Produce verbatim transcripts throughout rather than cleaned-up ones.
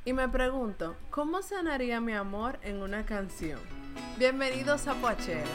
Y me pregunto, ¿cómo sonaría mi amor en una canción? Bienvenidos a Poachella.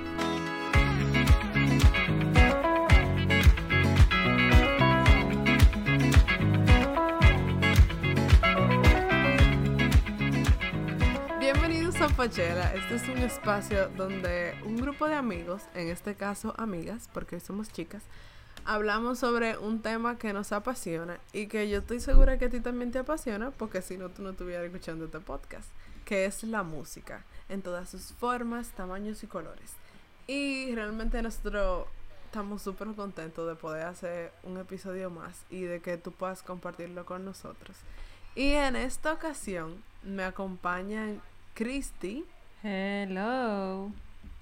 Bienvenidos a Poachella. Este es un espacio donde un grupo de amigos, en este caso amigas, porque hoy somos chicas, hablamos sobre un tema que nos apasiona y que yo estoy segura que a ti también te apasiona, porque si no, tú no estuvieras escuchando este podcast, que es la música, en todas sus formas, tamaños y colores. Y realmente nosotros estamos súper contentos de poder hacer un episodio más y de que tú puedas compartirlo con nosotros. Y en esta ocasión me acompañan Christy, Hello.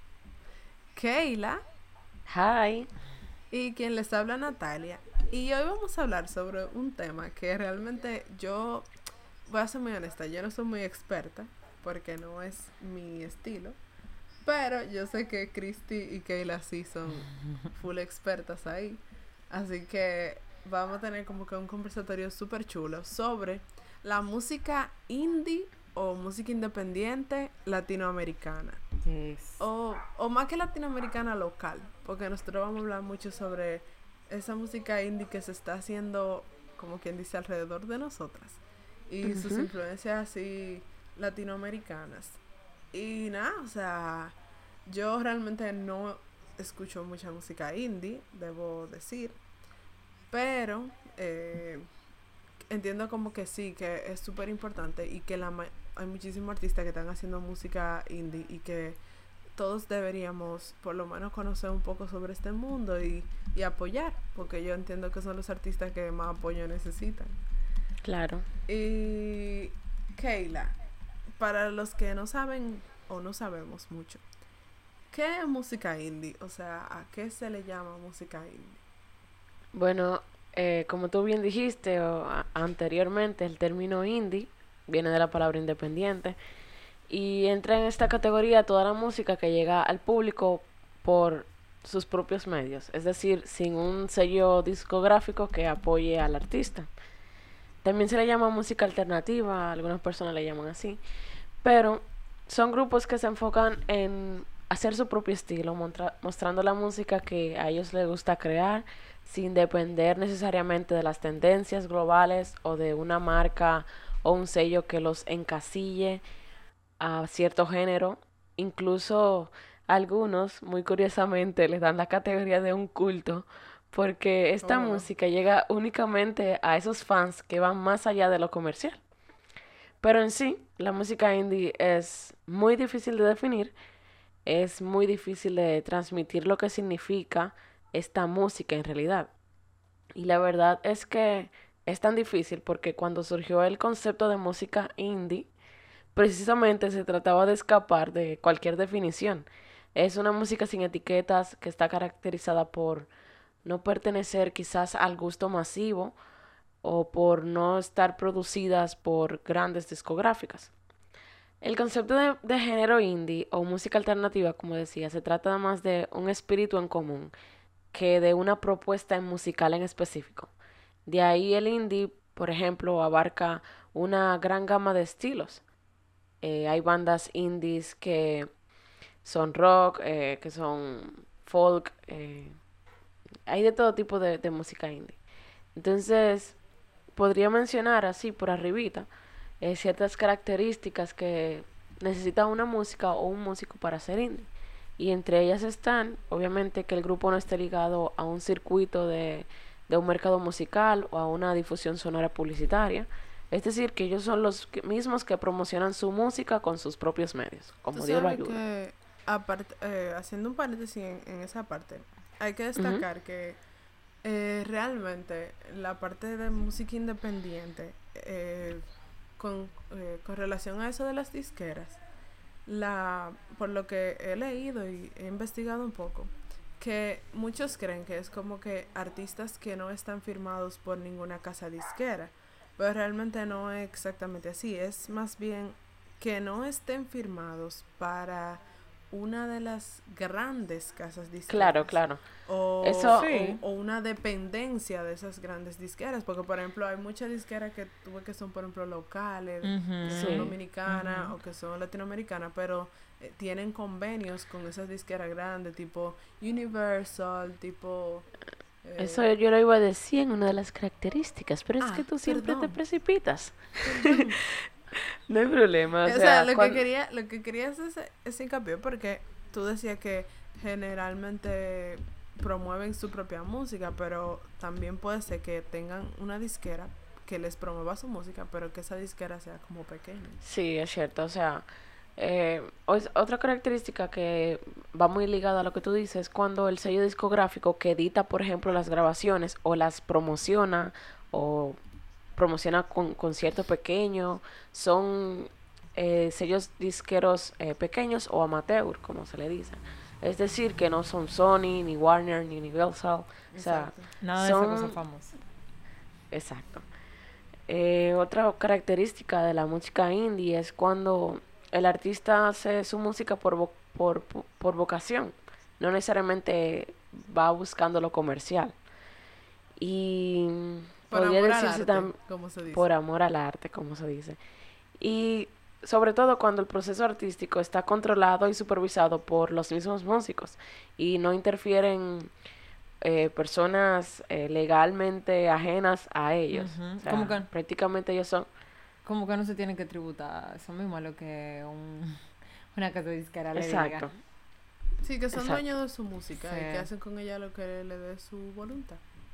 Keila Hi. y quien les habla, Natalia. Y hoy vamos a hablar sobre un tema que realmente yo, voy a ser muy honesta, yo no soy muy experta porque no es mi estilo, pero yo sé que Christy y Keila sí son full expertas ahí. Así que vamos a tener como que un conversatorio súper chulo sobre la música indie o música independiente latinoamericana. Yes. O, o más que latinoamericana, local, porque nosotros vamos a hablar mucho sobre esa música indie que se está haciendo, como quien dice, alrededor de nosotras y uh-huh. sus influencias así latinoamericanas. Y nada, o sea, yo realmente no escucho mucha música indie, debo decir, pero eh, entiendo como que sí, que es súper importante y que la ma- hay muchísimos artistas que están haciendo música indie y que todos deberíamos por lo menos conocer un poco sobre este mundo y, y apoyar, porque yo entiendo que son los artistas que más apoyo necesitan. Claro. Y Keila, para los que no saben o no sabemos mucho, ¿qué es música indie? O sea, ¿a qué se le llama música indie? Bueno, eh, como tú bien dijiste o, a, anteriormente, el término indie viene de la palabra independiente y entra en esta categoría toda la música que llega al público por sus propios medios, es decir, sin un sello discográfico que apoye al artista. También se le llama música alternativa, algunas personas le llaman así, pero son grupos que se enfocan en hacer su propio estilo, montra- mostrando la música que a ellos les gusta crear, sin depender necesariamente de las tendencias globales o de una marca o un sello que los encasille a cierto género. Incluso algunos, muy curiosamente, les dan la categoría de un culto, porque esta Oh, wow. música llega únicamente a esos fans que van más allá de lo comercial. Pero en sí, la música indie es muy difícil de definir, es muy difícil de transmitir lo que significa esta música en realidad. Y la verdad es que es tan difícil porque cuando surgió el concepto de música indie, precisamente se trataba de escapar de cualquier definición. Es una música sin etiquetas que está caracterizada por no pertenecer quizás al gusto masivo o por no estar producidas por grandes discográficas. El concepto de, de género indie o música alternativa, como decía, se trata más de un espíritu en común que de una propuesta musical en específico. De ahí el indie, por ejemplo, abarca una gran gama de estilos. Eh, hay bandas indies que son rock, eh, que son folk, eh, hay de todo tipo de, de música indie. Entonces, podría mencionar así por arribita eh, ciertas características que necesita una música o un músico para ser indie. Y entre ellas están, obviamente, que el grupo no esté ligado a un circuito de, de un mercado musical o a una difusión sonora publicitaria. Es decir, que ellos son los que, mismos que promocionan su música con sus propios medios, como Dios lo ayuda. Que, apart, eh, haciendo un paréntesis en, en esa parte, hay que destacar uh-huh. que eh, realmente la parte de música independiente, eh, con, eh, con relación a eso de las disqueras, la, por lo que he leído y he investigado un poco, que muchos creen que es como que artistas que no están firmados por ninguna casa disquera, pero realmente no es exactamente así, es más bien que no estén firmados para una de las grandes casas disqueras. Claro, claro. O, Eso- Sí. o, o una dependencia de esas grandes disqueras, porque por ejemplo hay muchas disqueras que tú ves que son por ejemplo locales, Ujú. que Sí. son dominicanas Ujú. o que son latinoamericanas, pero eh, tienen convenios con esas disqueras grandes, tipo Universal, tipo... eh, Eso yo lo iba a decir en una de las características, pero es Ah, que tú siempre te perdón. precipitas. perdón. No hay problema. O O sea, sea, lo cuan- que quería, lo que quería hacer ese, ese hincapié porque tú decías que generalmente promueven su propia música, pero también puede ser que tengan una disquera que les promueva su música, pero que esa disquera sea como pequeña. Sí, es cierto. O sea, eh, os- otra característica que va muy ligada a lo que tú dices es cuando el sello discográfico que edita, por ejemplo, las grabaciones o las promociona o promociona con conciertos pequeños, son eh, sellos disqueros eh, pequeños o amateur, como se le dice. Es decir, que no son Sony, ni Warner, ni Universal. O sea, Exacto. Nada de esa cosa son... famosa. Exacto. Eh, otra característica de la música indie es cuando el artista hace su música por, vo- por, por, por vocación, no necesariamente va buscando lo comercial. Y Por podría amor al decirse arte, tam- como se dice. por amor al arte, como se dice. Y sobre todo cuando el proceso artístico está controlado y supervisado por los mismos músicos y no interfieren eh, personas eh, legalmente ajenas a ellos. Ujú. O sea, ¿Cómo que? prácticamente ellos son... Como que no se tienen que tributar. Eso mismo es lo que un, una casa disquera le Exacto. diga. Sí, que son Exacto. dueños de su música y Sí. que hacen con ella lo que le dé su voluntad.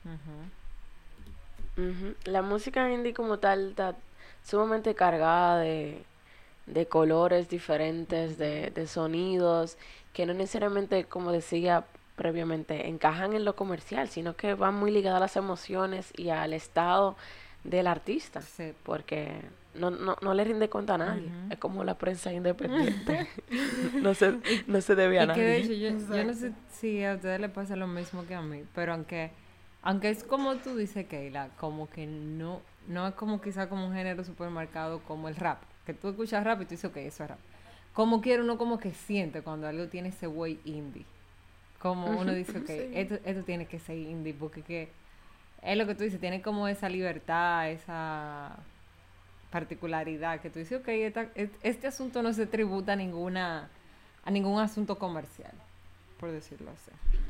Ujú. Ujú. La música indie como tal está sumamente cargada de, de colores diferentes, de, de sonidos, que no necesariamente, como decía previamente, encajan en lo comercial, sino que van muy ligadas a las emociones y al estado del artista, Sí. porque no, no, no le rinde cuenta a nadie. Ujú. Es como la prensa independiente. no, se, no se debe a Y que de nadie. hecho yo, yo no sé Exacto. si a ustedes les pasa lo mismo que a mí, pero aunque aunque es como tú dices, Keila, como que no no es como quizá como un género supermercado como el rap, que tú escuchas rap y tú dices, ok, eso es rap. Como quiere uno como que siente cuando algo tiene ese way indie. Como uno Ujú, dice, ok, sí. esto, esto tiene que ser indie, porque que es lo que tú dices, tiene como esa libertad, esa particularidad, que tú dices, ok, esta- et- este asunto no se tributa a ninguna, a ningún asunto comercial, por decirlo así.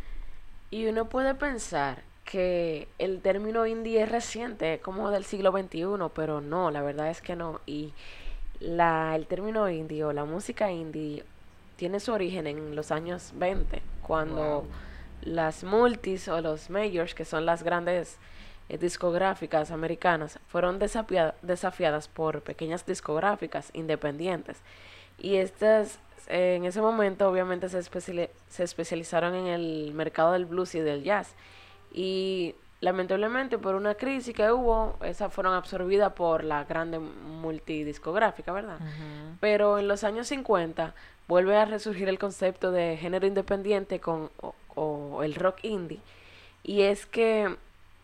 Y uno puede pensar que el término indie es reciente, como del siglo veintiuno, pero no, la verdad es que no. Y la, el término indie o la música indie tiene su origen en los años veinte, cuando Wow. las multis o los majors, que son las grandes eh, discográficas americanas, fueron desafia- desafiadas por pequeñas discográficas independientes. Y estas, eh, en ese momento, obviamente, se, especiali- se especializaron en el mercado del blues y del jazz. Y lamentablemente, por una crisis que hubo, esas fueron absorbidas por la grande multidiscográfica, ¿verdad? Ujú. Pero en los años cincuenta vuelve a resurgir el concepto de género independiente con, o, o el rock indie. Y es que,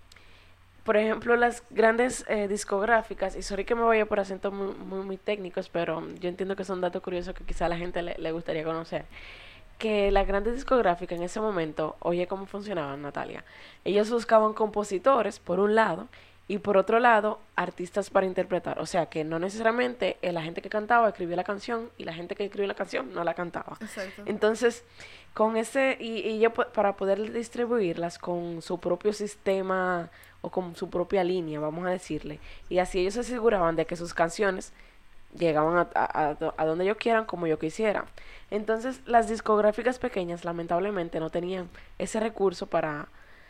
por ejemplo, las grandes eh, discográficas, y sorry que me vaya por acentos muy, muy, muy técnicos, pero yo entiendo que son datos curiosos que quizá a la gente le, le gustaría conocer. Que las grandes discográficas en ese momento, oye cómo funcionaban, Natalia. Ellos buscaban compositores, por un lado, y por otro lado, artistas para interpretar. O sea, que no necesariamente eh, la gente que cantaba escribía la canción y la gente que escribió la canción no la cantaba. Exacto. Entonces, con ese, y, y ella po- para poder distribuirlas con su propio sistema o con su propia línea, vamos a decirle, y así ellos se aseguraban de que sus canciones llegaban a, a, a do- a donde yo quieran, como yo quisiera. Entonces, las discográficas pequeñas, lamentablemente, no tenían ese recurso para,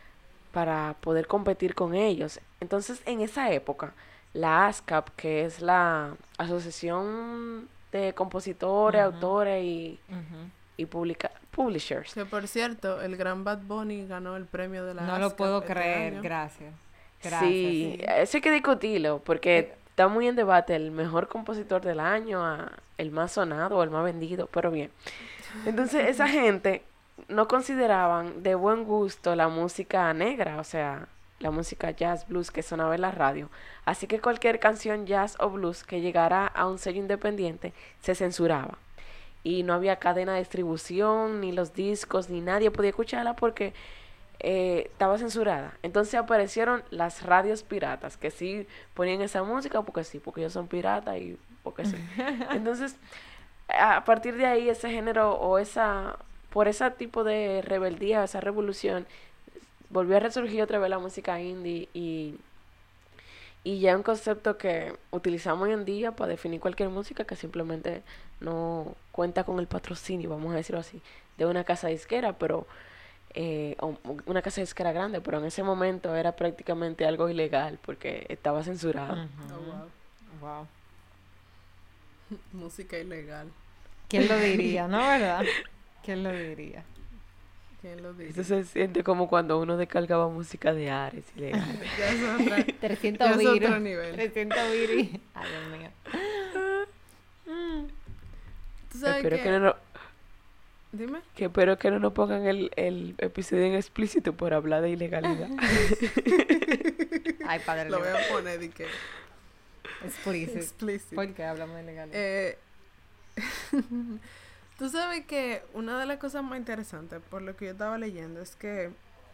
para poder competir con ellos. Entonces, en esa época, la ASCAP, que es la Asociación de Compositores, Ujú. Autores y, Ujú. y publica- Publishers. Que por cierto, el gran Bad Bunny ganó el premio de la No lo ASCAP puedo este creer, año. gracias. Gracias. Sí, sí. eso hay que discutirlo, porque Eh, está muy en debate el mejor compositor del año, a el más sonado o el más vendido, pero bien. Entonces, esa gente no consideraban de buen gusto la música negra, o sea, la música jazz, blues que sonaba en la radio. Así que cualquier canción jazz o blues que llegara a un sello independiente se censuraba. y no había cadena de distribución, ni los discos, ni nadie podía escucharla porque eh, estaba censurada. Entonces aparecieron las radios piratas, que sí ponían esa música porque sí, porque ellos son piratas y porque sí. Entonces, a partir de ahí, ese género o esa, por ese tipo de rebeldía, esa revolución, volvió a resurgir otra vez la música indie y, y ya un concepto que utilizamos hoy en día para definir cualquier música que simplemente no cuenta con el patrocinio, vamos a decirlo así, de una casa disquera, pero eh, una casa disquera grande, pero en ese momento era prácticamente algo ilegal porque estaba censurado. Uh-huh. Oh, wow. Wow. Música ilegal. ¿Quién lo diría, no, verdad? ¿Quién lo diría? ¿Quién lo diría? Eso se siente como cuando uno descargaba música de Ares ilegal. Ya es otra, trescientos ya es virus. otro nivel. trescientos virus. Ay, Dios mío. ¿Tú sabes Espero qué? que no, no- Dime. que espero que no nos pongan el, el episodio en explícito por hablar de ilegalidad. Ay, padre. Lo voy a poner de que Explícito. explícito. ¿Por qué hablamos de legalidad? Eh, Tú sabes que una de las cosas más interesantes, por lo que yo estaba leyendo, es que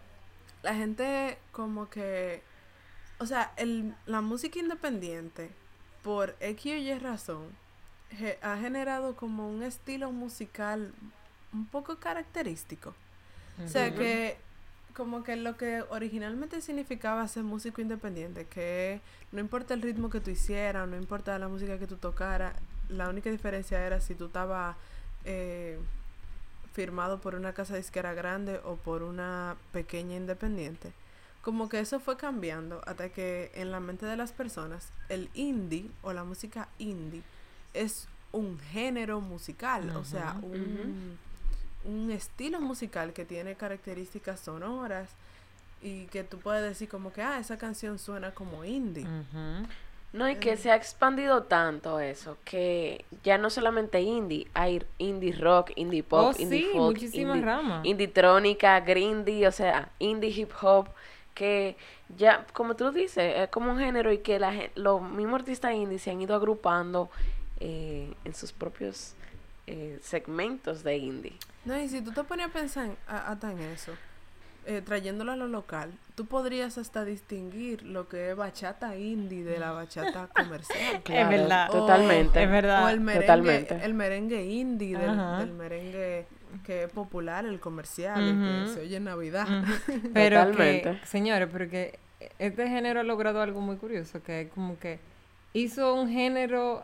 la gente como que, o sea, el, la música independiente, por X o Y razón, ge- ha generado como un estilo musical un poco característico. O sea, Ujú. que como que lo que originalmente significaba ser músico independiente, que no importa el ritmo que tú hicieras, no importa la música que tú tocaras, la única diferencia era si tú estabas eh, firmado por una casa disquera grande o por una pequeña independiente. Como que eso fue cambiando hasta que en la mente de las personas el indie o la música indie es un género musical, o sea, Ujú. un, un estilo musical que tiene características sonoras y que tú puedes decir como que, ah, esa canción suena como indie. Ujú. No, y que se ha expandido tanto eso, que ya no solamente indie, hay indie rock, indie pop, Oh, indie sí, folk, muchísimas indie, ramas. indie trónica, grindy, o sea, indie hip hop, que ya, como tú dices, es como un género y que la, gen- los mismos artistas indie se han ido agrupando eh, en sus propios eh, segmentos de indie. No, y si tú te pones a pensar en- a- hasta en eso, eh, trayéndolo a lo local, tú podrías hasta distinguir lo que es bachata indie de la bachata comercial. Claro, verdad. totalmente. Es verdad. O el merengue, Totalmente. el merengue indie del, Ajá. del merengue que es popular, el comercial, el Ujú. que se oye en Navidad. Ujú. Pero Totalmente. que, señores, pero que este género ha logrado algo muy curioso, que como que hizo un género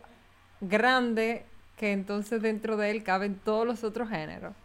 grande que entonces dentro de él caben todos los otros géneros.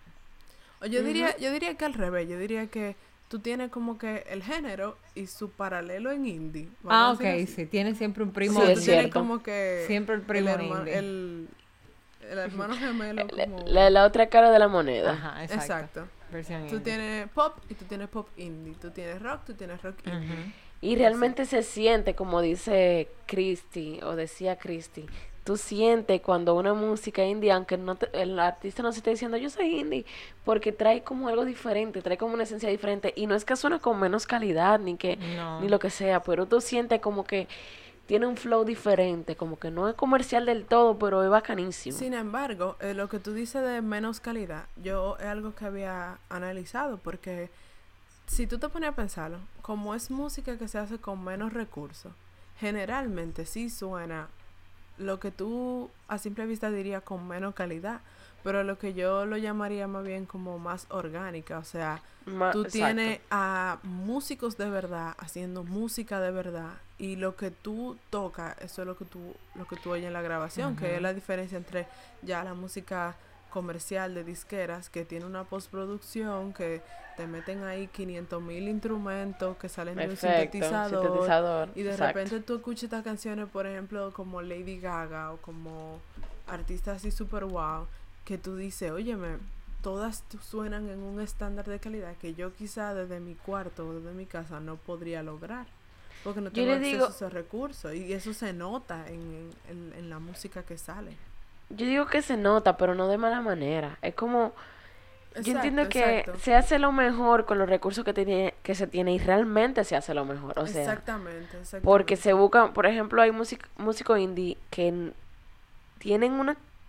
O yo diría, yo diría que al revés, yo diría que tú tienes como que el género y su paralelo en indie. Ah, vamos a ok, decirlo así. sí, tiene siempre un O primo sea, Sí, tú es tienes cierto. como que Siempre el primo herma- indie. el, el hermano gemelo La, como... la- la otra cara de la moneda. Ajá, exacto. Exacto. Versión Tú indie. tienes pop y tú tienes pop indie. Tú tienes rock, tú tienes rock indie. Ujú. Y realmente se siente, como dice Christy, o decía Christy, tú sientes cuando una música indie, aunque no te- el artista no se esté diciendo yo soy indie, porque trae como algo diferente, trae como una esencia diferente, y no es que suena con menos calidad, ni que, No. ni lo que sea, pero tú sientes como que tiene un flow diferente, como que no es comercial del todo, pero es bacanísimo. Sin embargo, eh, lo que tú dices de menos calidad, yo es algo que había analizado porque si tú te pones a pensarlo, como es música que se hace con menos recursos, generalmente sí suena lo que tú a simple vista dirías con menos calidad, pero lo que yo lo llamaría más bien como más orgánica, o sea, Ma- tú exacto. tienes a músicos de verdad haciendo música de verdad y lo que tú tocas, eso es lo que tú lo que tú oyes en la grabación, que es Ujú. la diferencia entre ya la música comercial de disqueras que tiene una postproducción que te meten ahí quinientos mil instrumentos que salen de un Perfecto, sintetizador, sintetizador, y de exacto. repente tú escuchas estas canciones, por ejemplo, como Lady Gaga o como artistas así super wow, que tú dices, óyeme, todas tu- suenan en un estándar de calidad que yo quizá desde mi cuarto o desde mi casa no podría lograr. Porque no Yo tengo le acceso digo- a esos recursos y eso se nota en, en, en la música que sale. Yo digo que se nota, pero no de mala manera. Es como, yo entiendo Exacto, que exacto. se hace lo mejor con los recursos que tiene, que se tiene y realmente se hace lo mejor. O sea, Exactamente, exactamente. porque se buscan, por ejemplo, hay músic- músicos indie que n- tienen una,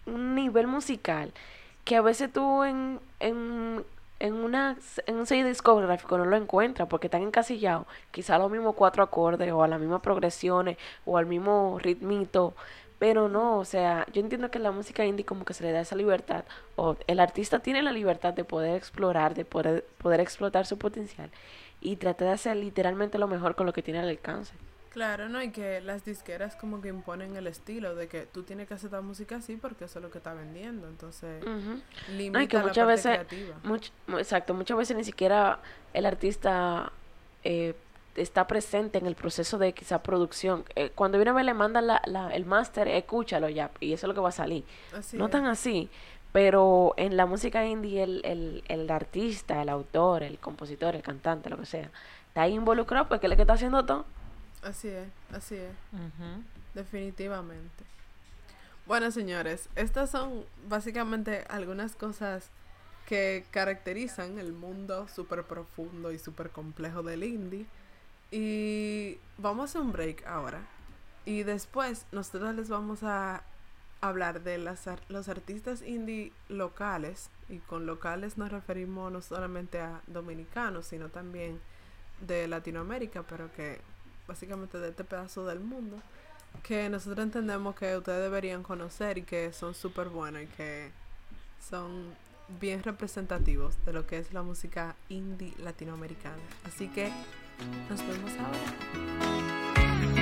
un nivel musical que a veces tú en, en, en, una, en un sello discográfico no lo encuentras porque están encasillados quizá a los mismos cuatro acordes o a las mismas progresiones o al mismo ritmito. Pero no, o sea, yo entiendo que la música indie como que se le da esa libertad, o el artista tiene la libertad de poder explorar, de poder, poder explotar su potencial y tratar de hacer literalmente lo mejor con lo que tiene al alcance. Claro, ¿no? Y que las disqueras como que imponen el estilo de que tú tienes que hacer esta música así porque eso es lo que está vendiendo, entonces Ujú. limita No, y que la muchas parte veces, creativa. much- mu- exacto, muchas veces ni siquiera el artista eh, está presente en el proceso de quizá producción. Eh, cuando viene a ver le mandan la, la, el máster, escúchalo ya, y eso es lo que va a salir. Así No es. tan así, pero en la música indie el, el, el artista, el autor, el compositor, el cantante, lo que sea, está ahí involucrado porque él es el que está haciendo todo. Así es, así es, Ujú. definitivamente. Bueno, señores, estas son básicamente algunas cosas que caracterizan el mundo súper profundo y súper complejo del indie. Y vamos a hacer un break ahora. Y después nosotros les vamos a hablar de las ar- los artistas indie locales. Y con locales nos referimos no solamente a dominicanos, sino también de Latinoamérica, pero que básicamente de este pedazo del mundo, que nosotros entendemos que ustedes deberían conocer y que son súper buenos y que son bien representativos de lo que es la música indie latinoamericana. Así que nos vemos ahora.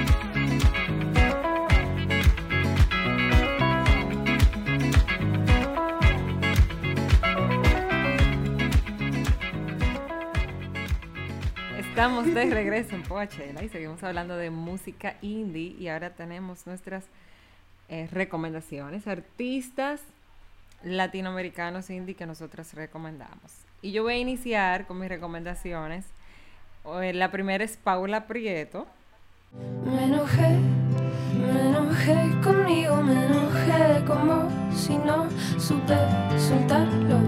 Estamos de regreso en Poachella y seguimos hablando de música indie y ahora tenemos nuestras eh, recomendaciones, artistas latinoamericanos indie que nosotros recomendamos. Y yo voy a iniciar con mis recomendaciones. Eh, La primera es Paula Prieto. Me enojé, me enojé conmigo, me enojé con vos y no supe soltarlo.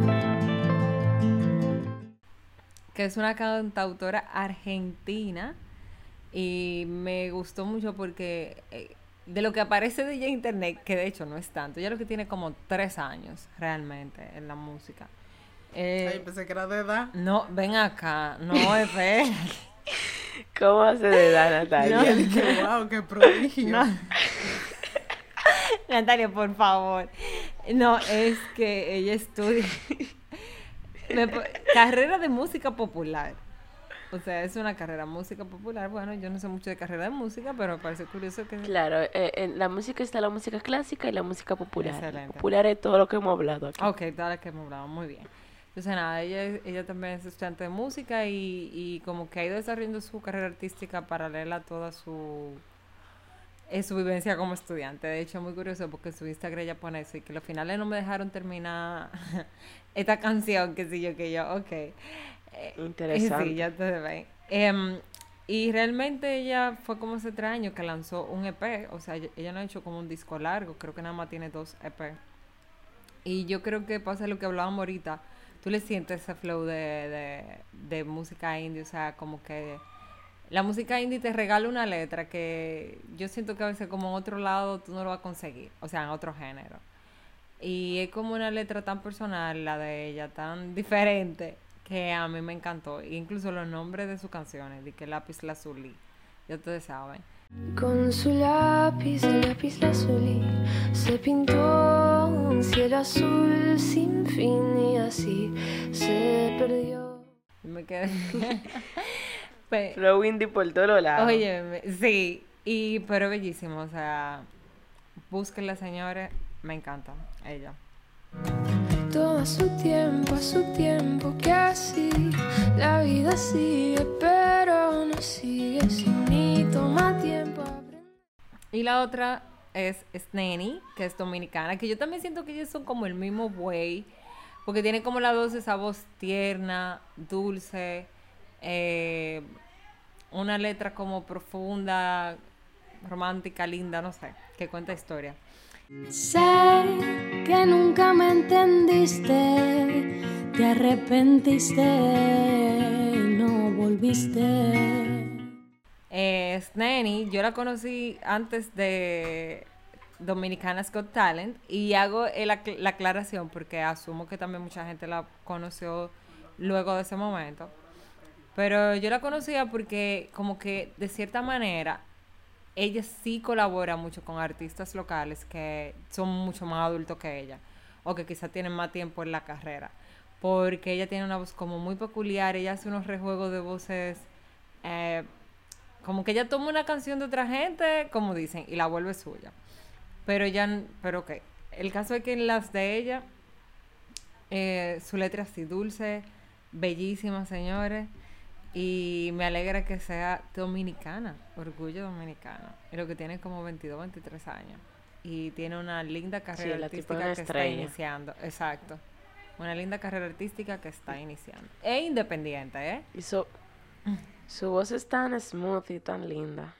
Que es una cantautora argentina y me gustó mucho porque eh, de lo que aparece de ella en internet, que de hecho no es tanto, ella lo que tiene como tres años realmente en la música. Eh, Ay, pensé que era de edad. no, ven acá, no, espera. ¿Cómo hace de edad, Natalia? No. Y él, que wow, qué prodigio. No. Natalia, por favor. No, es que ella estudia me po- carrera de música popular. O sea, es una carrera de música popular. Bueno, yo no sé mucho de carrera de música, pero me parece curioso que... Claro, eh, en la música está la música clásica y la música popular. Excelente. Popular es todo lo que hemos hablado aquí. Ok, todas las que hemos hablado, muy bien. Entonces, nada, ella, ella también es estudiante de música y, y como que ha ido desarrollando su carrera artística paralela a toda su, eh, su vivencia como estudiante. De hecho, muy curioso porque en su Instagram ella pone eso y que los finales no me dejaron terminar esta canción, que sí yo, que yo, ok. Eh, Interesante. Sí, ya te ven. Em, y realmente ella fue como hace tres años que lanzó un E P, o sea, ella, ella no ha hecho como un disco largo, creo que nada más tiene dos E P. Y yo creo que pasa lo que hablábamos ahorita, tú le sientes ese flow de, de, de música indie, o sea, como que la música indie te regala una letra que yo siento que a veces como en otro lado tú no lo vas a conseguir, o sea, en otro género. Y es como una letra tan personal, la de ella, tan diferente, que a mí me encantó. E incluso los nombres de sus canciones, de que Lápiz Lazuli, ya ustedes saben. Con su lápiz, el lápiz lazuli, se pintó un cielo azul sin fin y así se perdió. Y me quedé... Pe- Flow indie por todos lados. Oye, me- sí, y, pero bellísimo, o sea, búsquenla, señores, me encanta ella. Todo a su tiempo, a su tiempo, que así la vida sigue, pero no sigue sin ni toma tiempo aprender. Y la otra es Sneni, que es dominicana, que yo también siento que ellos son como el mismo güey, porque tiene como la voz, esa voz tierna, dulce, eh, una letra como profunda, romántica, linda, no sé, que cuenta historia. Sé que nunca me entendiste, te arrepentiste y no volviste. Eh, Sneni, yo la conocí antes de Dominicanas Got Talent, y hago el acl- la aclaración porque asumo que también mucha gente la conoció luego de ese momento. Pero yo la conocía porque como que de cierta manera ella sí colabora mucho con artistas locales que son mucho más adultos que ella o que quizás tienen más tiempo en la carrera, porque ella tiene una voz como muy peculiar, ella hace unos rejuegos de voces, eh, como que ella toma una canción de otra gente, como dicen, y la vuelve suya. Pero ella, pero ok, el caso es que en las de ella, eh, su letra es así dulce, bellísima, señores. Y me alegra que sea dominicana, orgullo dominicano. Y lo que tiene como veintidós, veintitrés años. Y tiene una linda carrera Sí, la tipa es artística una que estrella. está iniciando. Exacto. Una linda carrera artística que está iniciando. E independiente, ¿eh? Y su, su voz es tan smooth y tan linda.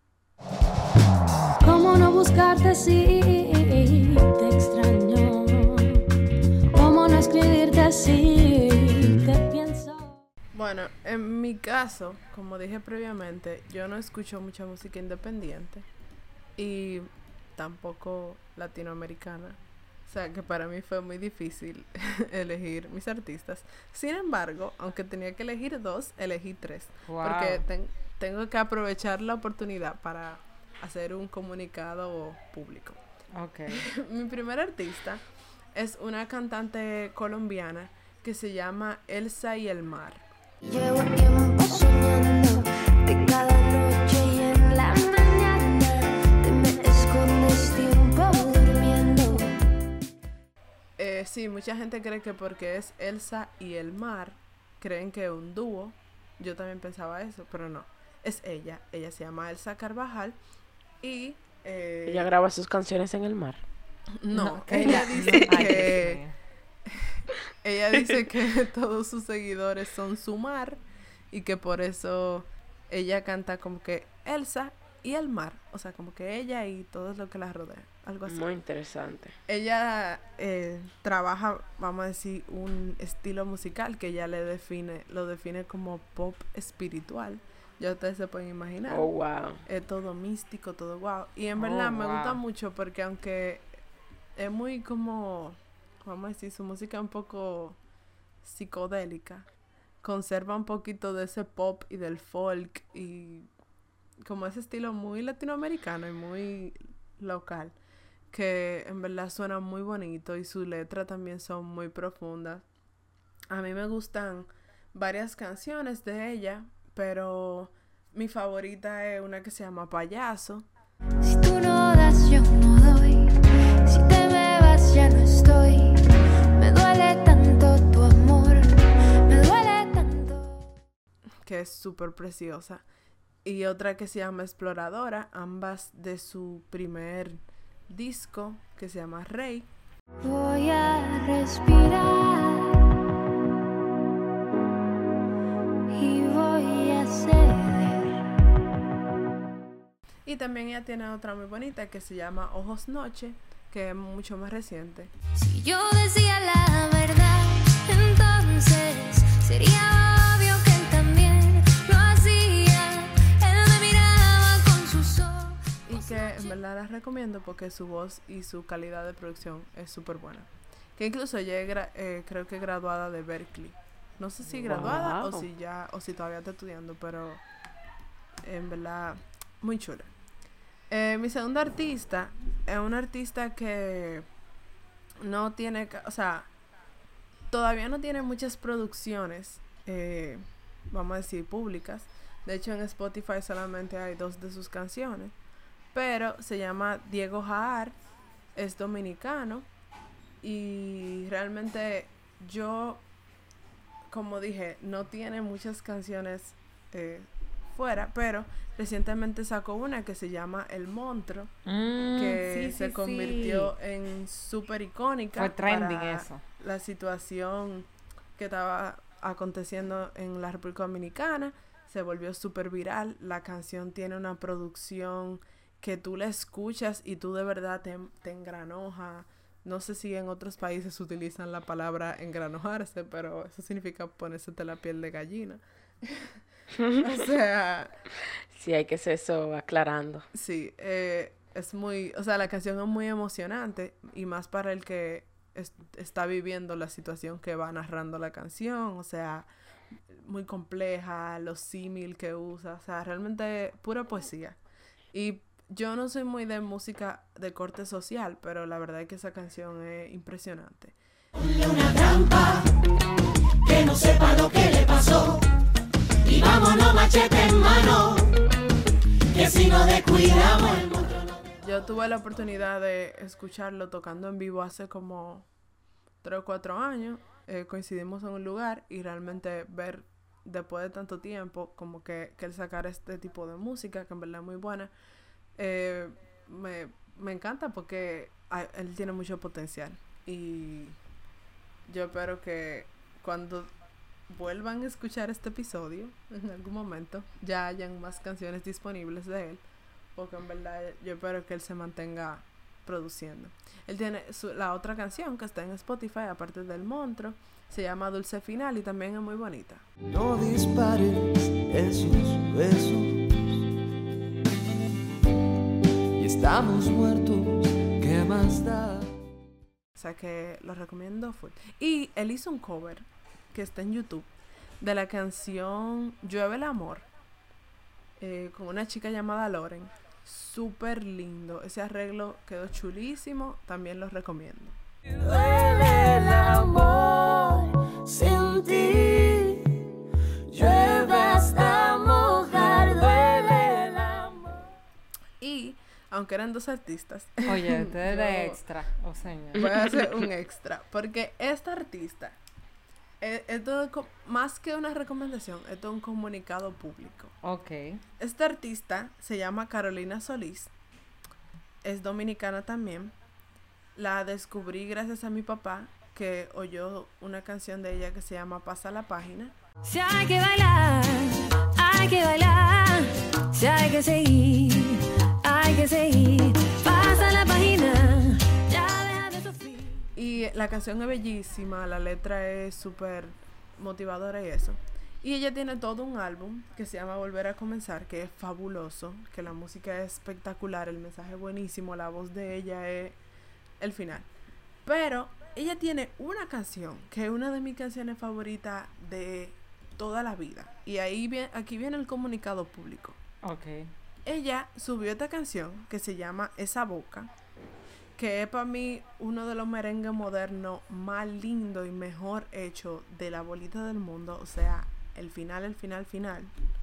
¿Cómo no buscarte si te extraño? ¿Cómo no escribirte si te pienso? Bueno, en mi caso, como dije previamente, yo no escucho mucha música independiente y tampoco latinoamericana. O sea, que para mí fue muy difícil elegir mis artistas. Sin embargo, aunque tenía que elegir dos, elegí tres. Wow. Porque ten- tengo que aprovechar la oportunidad para hacer un comunicado público. Ok. Mi primer artista es una cantante colombiana que se llama Elsa y el Mar. Llevo tiempo soñando que cada noche y en la mañana te me escondes tiempo durmiendo. Eh, sí, mucha gente cree que porque es Elsa y el Mar, creen que es un dúo. Yo también pensaba eso, pero no. Es ella. Ella se llama Elsa Carvajal y... eh, Ella graba sus canciones en el mar. No, No, ella no. dice Ay, Dios que... mío. Ella dice que todos sus seguidores son su mar y que por eso ella canta como que Elsa y el mar. O sea, como que ella y todo lo que la rodea. Algo así. Muy interesante. Ella eh, trabaja, vamos a decir, un estilo musical que ella le define, lo define como pop espiritual. Ya ustedes se pueden imaginar. Oh, wow. Es todo místico, todo wow. Y en Oh, verdad me gusta wow. mucho porque aunque es muy como, vamos a decir, su música es un poco psicodélica, conserva un poquito de ese pop y del folk y como ese estilo muy latinoamericano y muy local, que en verdad suena muy bonito y sus letras también son muy profundas. A mí me gustan varias canciones de ella, pero mi favorita es una que se llama Payaso. Si tú no das, yo no doy. Si te me vas, ya no estoy. Me duele tanto tu amor. Me duele tanto. Que es súper preciosa. Y otra que se llama Exploradora, ambas de su primer disco, que se llama Rey. Voy a respirar y voy a ceder. Y también ella tiene otra muy bonita que se llama Ojos Noche, que es mucho más reciente. Si yo decía la verdad, entonces sería obvio que él también lo hacía. Él me miraba con sus ojos. Y que en verdad las recomiendo porque su voz y su calidad de producción es súper buena. Que incluso ella es gra- eh, creo que graduada de Berkeley. No sé si graduada Wow. o si ya o si todavía está estudiando, pero en verdad muy chula. Eh, mi segundo artista es un artista que no tiene, ca- o sea, todavía no tiene muchas producciones, eh, vamos a decir, públicas. De hecho, en Spotify solamente hay dos de sus canciones. Pero se llama Diego Jaar, es dominicano. Y realmente yo, como dije, no tiene muchas canciones eh, fuera, pero recientemente sacó una que se llama El Monstruo, Mm, que sí, se sí, convirtió sí. en súper icónica. Fue trending para eso. la situación que estaba aconteciendo en la República Dominicana. Se volvió súper viral. La canción tiene una producción que tú la escuchas y tú de verdad te, te engranoja. No sé si en otros países utilizan la palabra engranojarse, pero eso significa ponerse la piel de gallina. O sea, Sí, hay que ser eso aclarando. sí, eh, es muy, o sea, la canción es muy emocionante y más para el que es- está viviendo la situación que va narrando la canción, o sea, muy compleja, los símil que usa, o sea, realmente pura poesía. Y yo no soy muy de música de corte social, pero la verdad es que esa canción es impresionante. Una trampa, que no sepa lo que le pasó. Y vámonos machete en mano, que si no descuidamos el monstruo no... Yo tuve la oportunidad de escucharlo tocando en vivo hace como tres o cuatro años. Eh, coincidimos en un lugar y realmente ver después de tanto tiempo como que, que él sacara este tipo de música, que en verdad es muy buena, eh, me, me encanta porque a- él tiene mucho potencial. Y yo espero que cuando vuelvan a escuchar este episodio, en algún momento, ya hayan más canciones disponibles de él, porque en verdad yo espero que él se mantenga produciendo. Él tiene su- la otra canción que está en Spotify, aparte del Monstruo, se llama Dulce Final y también es muy bonita. No dispares esos besos. Y estamos muertos, ¿qué más da? O sea que lo recomiendo full. Y él hizo un cover que está en YouTube de la canción Llueve el Amor, eh, con una chica llamada Loren. Súper lindo. Ese arreglo quedó chulísimo. También lo recomiendo. Duele el amor sin ti. Llueve hasta mojar, duele el amor. Y aunque eran dos artistas, Oye, ustedes de yo extra, o señor. voy a hacer un extra. Porque esta artista, eh, esto es co- más que una recomendación, esto es un comunicado público. Ok. Esta artista se llama Carolina Solís. Es dominicana también. La descubrí gracias a mi papá, que oyó una canción de ella que se llama Pasa la Página. Si hay que bailar, hay que bailar. Si hay que seguir, hay que seguir. Pasa la página, ya deja de sufrir. Y la canción es bellísima, la letra es súper motivadora y eso. Y ella tiene todo un álbum que se llama Volver a Comenzar, que es fabuloso, que la música es espectacular, el mensaje es buenísimo, la voz de ella es el final. Pero ella tiene una canción que es una de mis canciones favoritas de toda la vida. Y ahí viene, aquí viene el comunicado público. Ok. Ella subió esta canción que se llama Esa Boca, que es para mí uno de los merengues modernos más lindo y mejor hecho de la bolita del mundo. O sea, el final, el final, final.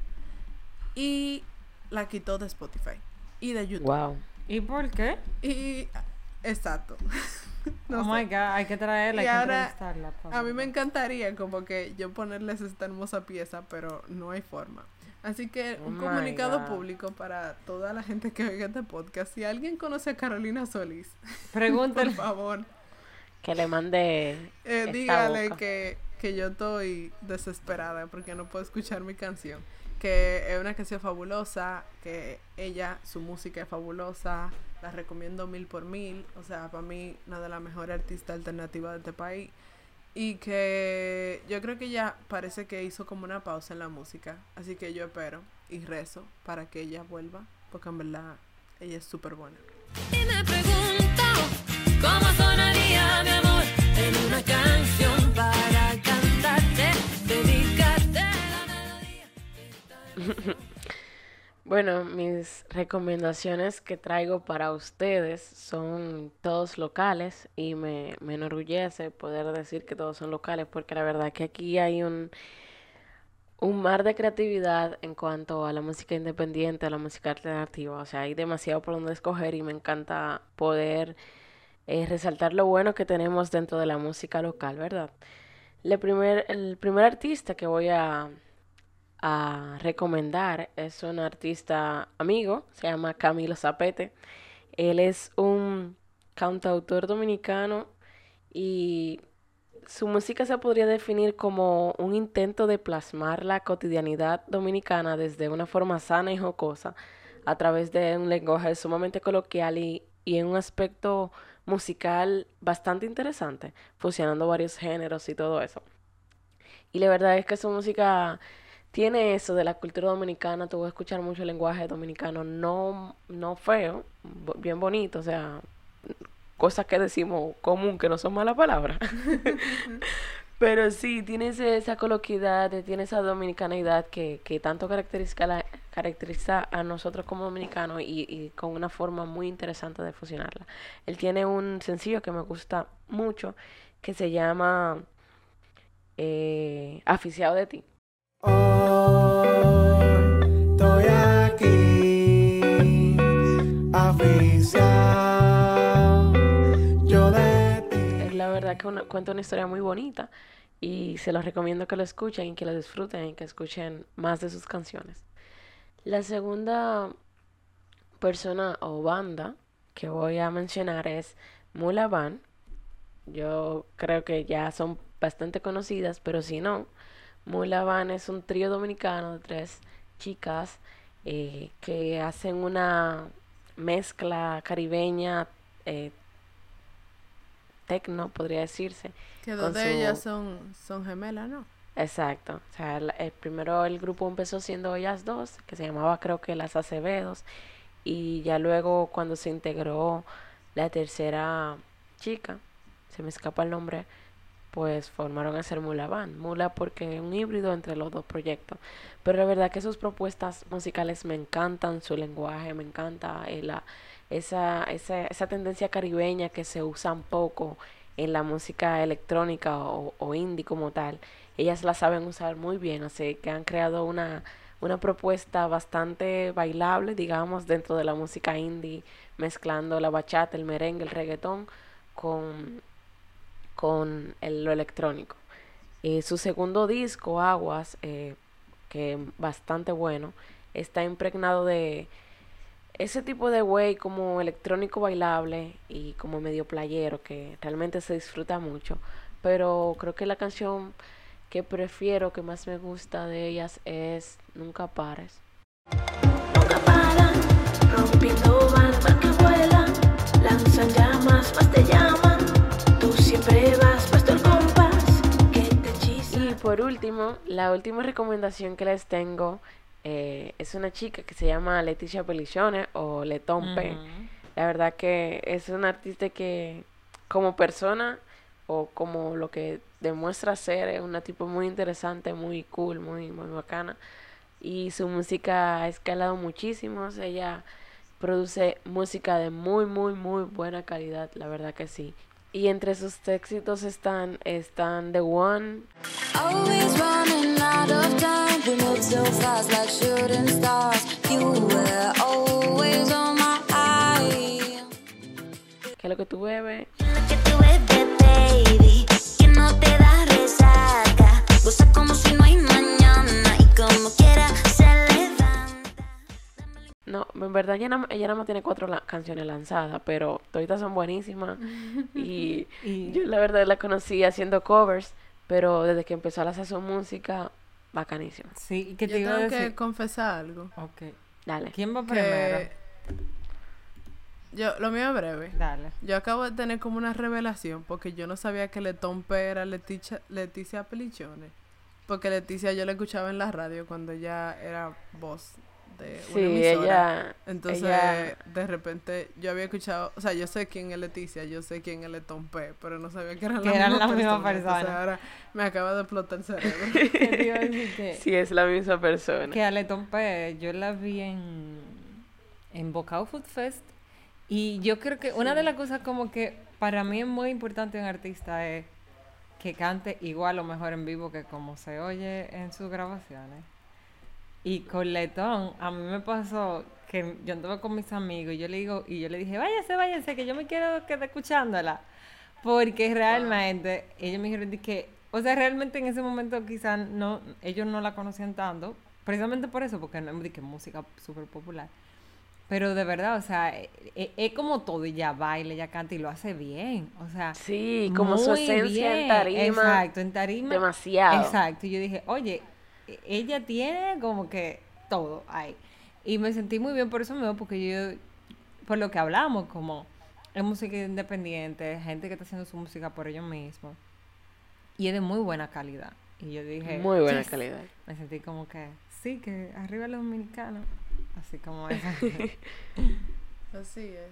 Y la quitó de Spotify y de YouTube. Wow. ¿Y por qué? Y exacto. No oh sé. my God, hay que traerla, Y hay que ahora, entrevistarla. por A mí me favor. encantaría como que yo ponerles esta hermosa pieza, pero no hay forma. Así que Oh un my comunicado God. público para toda la gente que oiga este podcast. Si alguien conoce a Carolina Solís, por Pregúntale. favor, Que le mande eh, esta dígale boca. que, que yo estoy desesperada porque no puedo escuchar mi canción. Que es una canción fabulosa, que ella, su música es fabulosa, la recomiendo mil por mil. O sea, para mí, una de las mejores artistas alternativas de este país. Y que yo creo que ella parece que hizo como una pausa en la música. Así que yo espero y rezo para que ella vuelva, porque en verdad ella es súper buena. Y me pregunto cómo sonaría mi amor en una canción para cantarte, dedicarte la melodía. Bueno, mis recomendaciones que traigo para ustedes son todos locales y me, me enorgullece poder decir que todos son locales porque la verdad que aquí hay un, un mar de creatividad en cuanto a la música independiente, a la música alternativa. O sea, hay demasiado por donde escoger y me encanta poder eh, resaltar lo bueno que tenemos dentro de la música local, ¿verdad? Le primer, el primer artista que voy a a recomendar es un artista amigo, se llama Camilo Zapete. Él es un cantautor dominicano y su música se podría definir como un intento de plasmar la cotidianidad dominicana desde una forma sana y jocosa a través de un lenguaje sumamente coloquial y, y en un aspecto musical bastante interesante, fusionando varios géneros y todo eso. Y la verdad es que su música tiene eso de la cultura dominicana. Tú vas a escuchar mucho el lenguaje dominicano, no, no feo, bo- bien bonito, o sea, cosas que decimos común que no son malas palabras. Pero sí, tiene ese- esa coloquialidad, eh, tiene esa dominicanidad que, que tanto caracteriza, la- caracteriza a nosotros como dominicanos y, y con una forma muy interesante de fusionarla. Él tiene un sencillo que me gusta mucho que se llama eh, Aficiado de ti. Hoy estoy aquí, aficiado, yo de ti. Es la verdad que una- cuenta una historia muy bonita y se los recomiendo que lo escuchen y que lo disfruten y que escuchen más de sus canciones. La segunda persona o banda que voy a mencionar es Mula Van. Yo creo que ya son bastante conocidas, pero si no, Mula Van es un trío dominicano de tres chicas eh, que hacen una mezcla caribeña, eh, tecno, podría decirse. Que con dos de su- ellas son, son gemelas, ¿no? Exacto. O sea, el, el primero el grupo empezó siendo ellas dos, que se llamaba creo que Las Acevedos, y ya luego cuando se integró la tercera chica, se me escapa el nombre, pues formaron a ser Mula Band. Mula porque es un híbrido entre los dos proyectos. Pero la verdad que sus propuestas musicales me encantan, su lenguaje me encanta, eh, la, esa, esa, esa tendencia caribeña que se usa un poco en la música electrónica o, o indie como tal. Ellas la saben usar muy bien, así que han creado una, una propuesta bastante bailable, digamos, dentro de la música indie, mezclando la bachata, el merengue, el reggaetón con con el- lo electrónico. Eh, su segundo disco, Aguas, eh, que es bastante bueno, está impregnado de ese tipo de way como electrónico bailable y como medio playero que realmente se disfruta mucho. Pero creo que la canción que prefiero, que más me gusta de ellas es Nunca Pares. Nunca paran, rompiendo barcos que vuelan, lanzan llamas, más te llaman. Tú siempre vas puesto el compás que te hechiza. Y por último, la última recomendación que les tengo eh, es una chica que se llama Leticia Pelicione o Letompe. Ujú. La verdad que es una artista que como persona o como lo que demuestra ser es una tipo muy interesante, muy cool, muy, muy bacana. Y su música ha escalado muchísimo. Ella produce música de muy, muy, muy buena calidad, la verdad que sí. Y entre sus éxitos están, están The One, Always running out of time, we move so fast like shooting stars. You were always on my eye. que es lo que tú bebes. Lo que tú bebes, baby, que no te da resaca. Goza como si no hay mañana y como quiera se levanta. No, en verdad ella, nada- ella nada más tiene cuatro la- canciones lanzadas, pero todas son buenísimas. Y Y yo la verdad la conocí haciendo covers, pero desde que empezó a hacer su música, bacanísima. sí, ¿qué te Yo iba a tengo decir? que confesar algo. Ok. Dale. ¿Quién va primero? Que yo, lo mío es breve. Dale. Yo acabo de tener como una revelación porque yo no sabía que Letompe era Leticia, Leticia Pelicione. Porque Leticia yo la escuchaba en la radio cuando ella era voz de una Sí, emisora. ella, Entonces, ella- de repente, yo había escuchado, o sea, yo sé quién es Leticia, yo sé quién es Letompe, pero no sabía que eran Que la eran misma la misma persona. Entonces, persona. ahora me acaba de explotar el cerebro. ¿Qué te iba a decir? Que, sí es la misma persona. que a Letompe yo la vi en, en Bocao Food Fest y yo creo que una de las cosas como que para mí es muy importante en un artista es que cante igual o mejor en vivo que como se oye en sus grabaciones. Y con Letón, a mí me pasó que yo andaba con mis amigos y yo le digo, y yo le dije, váyase, váyase, que yo me quiero quedar escuchándola. Porque realmente, ellos me dijeron de que, o sea, realmente en ese momento quizás no, ellos no la conocían tanto, precisamente por eso, porque no es de que música súper popular. Pero de verdad, o sea, e- e- es, como todo, ella baila, ella canta y lo hace bien, o sea, Sí, como su muy esencia en bien. tarima, Exacto, en tarima. demasiado. Exacto, y yo dije, oye, e- ella tiene como que todo ahí. Y me sentí muy bien por eso mismo, porque yo, por lo que hablamos, como es música independiente, gente que está haciendo su música por ellos mismos. Y es de muy buena calidad. Y yo dije... Muy buena "Yes". calidad. Me sentí como que, sí, que arriba los dominicanos. Así como esa. Así es.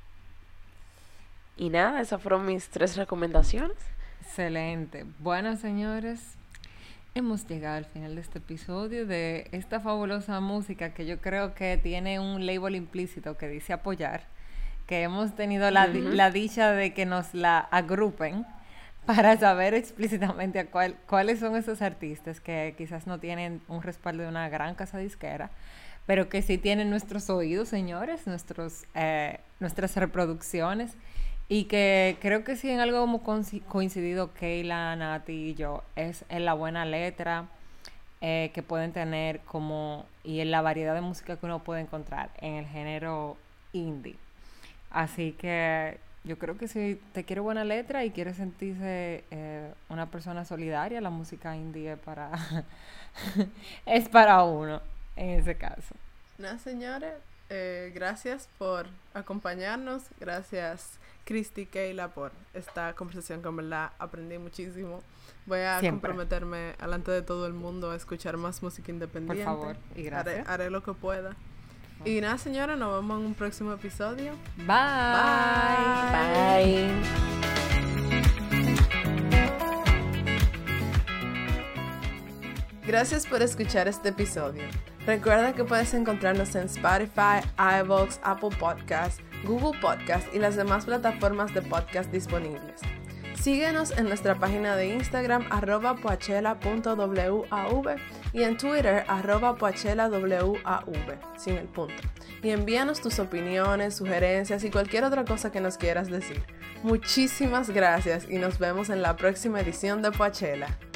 Y nada, esas fueron mis tres recomendaciones. Excelente. Bueno, señores, hemos llegado al final de este episodio de esta fabulosa música que yo creo que tiene un label implícito que dice apoyar, que hemos tenido la, di- Ujú. la dicha de que nos la agrupen para saber explícitamente a cuál, cuáles son esos artistas que quizás no tienen un respaldo de una gran casa disquera, pero que sí tienen nuestros oídos, señores, nuestros, eh, nuestras reproducciones, y que creo que sí en algo hemos conci- coincidido Keila, Nati y yo, es en la buena letra eh, que pueden tener como, y en la variedad de música que uno puede encontrar en el género indie. Así que yo creo que si te quiere buena letra y quieres sentirse eh, una persona solidaria, la música indie es para, es para uno en ese caso. Nada, señores, eh, gracias por acompañarnos. Gracias, Cristi, Keila, por esta conversación que en verdad aprendí muchísimo. Voy a Siempre. comprometerme delante de todo el mundo a escuchar más música independiente. Por favor, y gracias. Haré, haré lo que pueda. Y nada, señora, nos vemos en un próximo episodio. Bye. Bye. Gracias por escuchar este episodio. Recuerda que puedes encontrarnos en Spotify, iVoox, Apple Podcasts, Google Podcasts y las demás plataformas de podcast disponibles. Síguenos en nuestra página de Instagram arroba poachela punto wav y en Twitter arroba poachela wav, sin el punto. Y envíanos tus opiniones, sugerencias y cualquier otra cosa que nos quieras decir. Muchísimas gracias y nos vemos en la próxima edición de Poachela.